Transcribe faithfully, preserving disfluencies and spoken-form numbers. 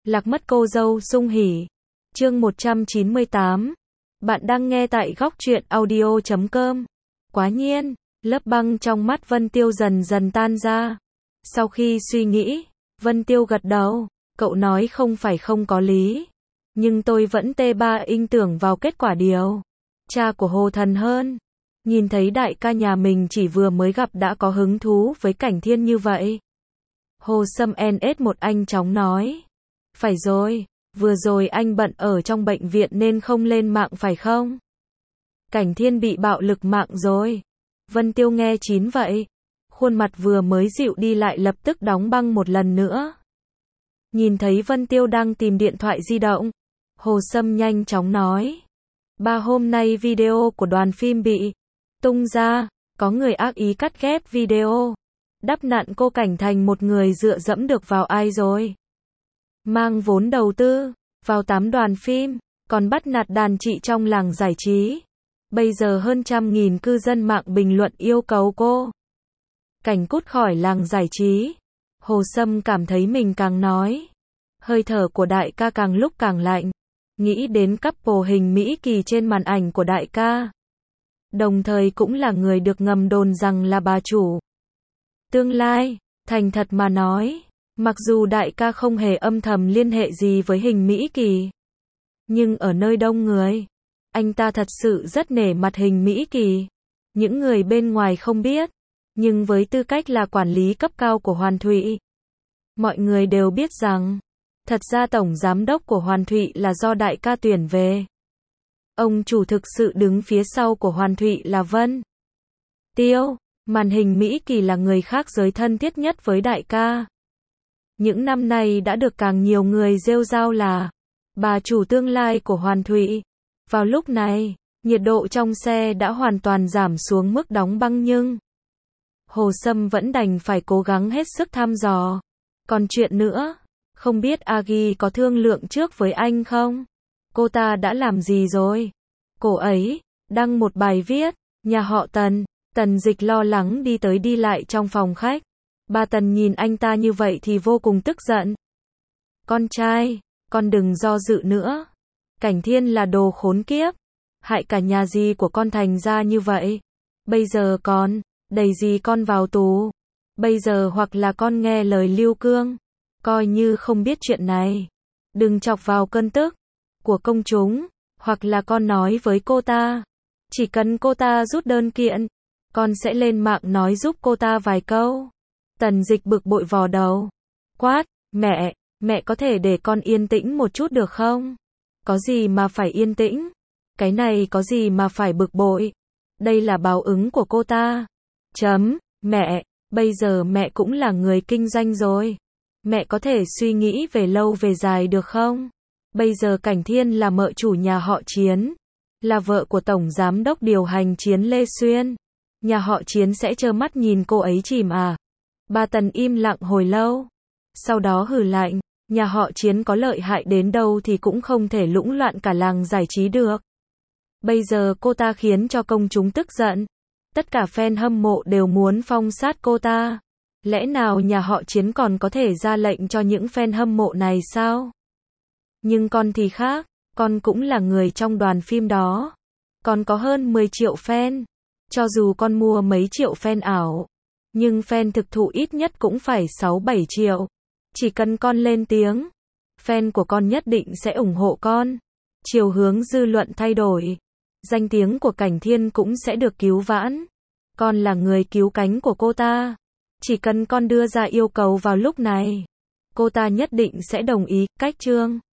Lạc mất cô dâu sung hỉ. Chương một trăm chín mươi tám. Bạn đang nghe tại góc truyện audio chấm com. Quá nhiên, lớp băng trong mắt Vân Tiêu dần dần tan ra. Sau khi suy nghĩ, Vân Tiêu gật đầu, cậu nói không phải không có lý. Nhưng tôi vẫn tê ba inh tưởng vào kết quả điều cha của Hồ Thần hơn. Nhìn thấy đại ca nhà mình chỉ vừa mới gặp đã có hứng thú với Cảnh Thiên như vậy. Hồ Sâm en ét một anh chóng nói. Phải rồi, vừa rồi anh bận ở trong bệnh viện nên không lên mạng phải không? Cảnh Thiên bị bạo lực mạng rồi. Vân Tiêu nghe chín vậy. Khuôn mặt vừa mới dịu đi lại lập tức đóng băng một lần nữa. Nhìn thấy Vân Tiêu đang tìm điện thoại di động. Hồ Sâm nhanh chóng nói. Ba hôm nay video của đoàn phim bị tung ra, có người ác ý cắt ghép video. Đắp nặn cô Cảnh thành một người dựa dẫm được vào ai rồi. Mang vốn đầu tư vào tám đoàn phim, còn bắt nạt đàn chị trong làng giải trí. Bây giờ hơn trăm nghìn cư dân mạng bình luận yêu cầu cô Cảnh cút khỏi làng giải trí. Hồ Sâm cảm thấy mình càng nói, hơi thở của đại ca càng lúc càng lạnh. Nghĩ đến couple hình Mỹ Kỳ trên màn ảnh của đại ca. Đồng thời cũng là người được ngầm đồn rằng là bà chủ tương lai. Thành thật mà nói, mặc dù đại ca không hề âm thầm liên hệ gì với hình Mỹ Kỳ, nhưng ở nơi đông người, anh ta thật sự rất nể mặt hình Mỹ Kỳ. Những người bên ngoài không biết, nhưng với tư cách là quản lý cấp cao của Hoàn Thụy, mọi người đều biết rằng, thật ra tổng giám đốc của Hoàn Thụy là do đại ca tuyển về. Ông chủ thực sự đứng phía sau của Hoàn Thụy là Vân Tiêu. Màn hình Mỹ Kỳ là người khác giới thân thiết nhất với đại ca. Những năm nay đã được càng nhiều người rêu rao là bà chủ tương lai của Hoàn Thụy. Vào lúc này, nhiệt độ trong xe đã hoàn toàn giảm xuống mức đóng băng nhưng Hồ Sâm vẫn đành phải cố gắng hết sức thăm dò. Còn chuyện nữa, không biết Agi có thương lượng trước với anh không? Cô ta đã làm gì rồi? Cô ấy đăng một bài viết, nhà họ Tần. Tần Dịch lo lắng đi tới đi lại trong phòng khách. Bà Tần nhìn anh ta như vậy thì vô cùng tức giận. Con trai, con đừng do dự nữa. Cảnh Thiên là đồ khốn kiếp, hại cả nhà gì của con thành ra như vậy. Bây giờ con đẩy gì con vào tù. Bây giờ hoặc là con nghe lời Lưu Cương, coi như không biết chuyện này, đừng chọc vào cơn tức của công chúng, hoặc là con nói với cô ta, chỉ cần cô ta rút đơn kiện, con sẽ lên mạng nói giúp cô ta vài câu. Tần Dịch bực bội vò đầu, quát, mẹ, mẹ có thể để con yên tĩnh một chút được không? Có gì mà phải yên tĩnh? Cái này có gì mà phải bực bội? Đây là báo ứng của cô ta. Chấm, mẹ, bây giờ mẹ cũng là người kinh doanh rồi. Mẹ có thể suy nghĩ về lâu về dài được không? Bây giờ Cảnh Thiên là mợ chủ nhà họ Chiến, là vợ của Tổng Giám đốc điều hành Chiến Lê Xuyên. Nhà họ Chiến sẽ trơ mắt nhìn cô ấy chìm à? Bà Tần im lặng hồi lâu. Sau đó hừ lạnh, nhà họ Chiến có lợi hại đến đâu thì cũng không thể lũng loạn cả làng giải trí được. Bây giờ cô ta khiến cho công chúng tức giận. Tất cả fan hâm mộ đều muốn phong sát cô ta. Lẽ nào nhà họ Chiến còn có thể ra lệnh cho những fan hâm mộ này sao? Nhưng con thì khác, con cũng là người trong đoàn phim đó. Con có hơn mười triệu fan. Cho dù con mua mấy triệu fan ảo, nhưng fan thực thụ ít nhất cũng phải sáu bảy triệu. Chỉ cần con lên tiếng, fan của con nhất định sẽ ủng hộ con. Chiều hướng dư luận thay đổi, danh tiếng của Cảnh Thiên cũng sẽ được cứu vãn. Con là người cứu cánh của cô ta. Chỉ cần con đưa ra yêu cầu vào lúc này, cô ta nhất định sẽ đồng ý. Cách chương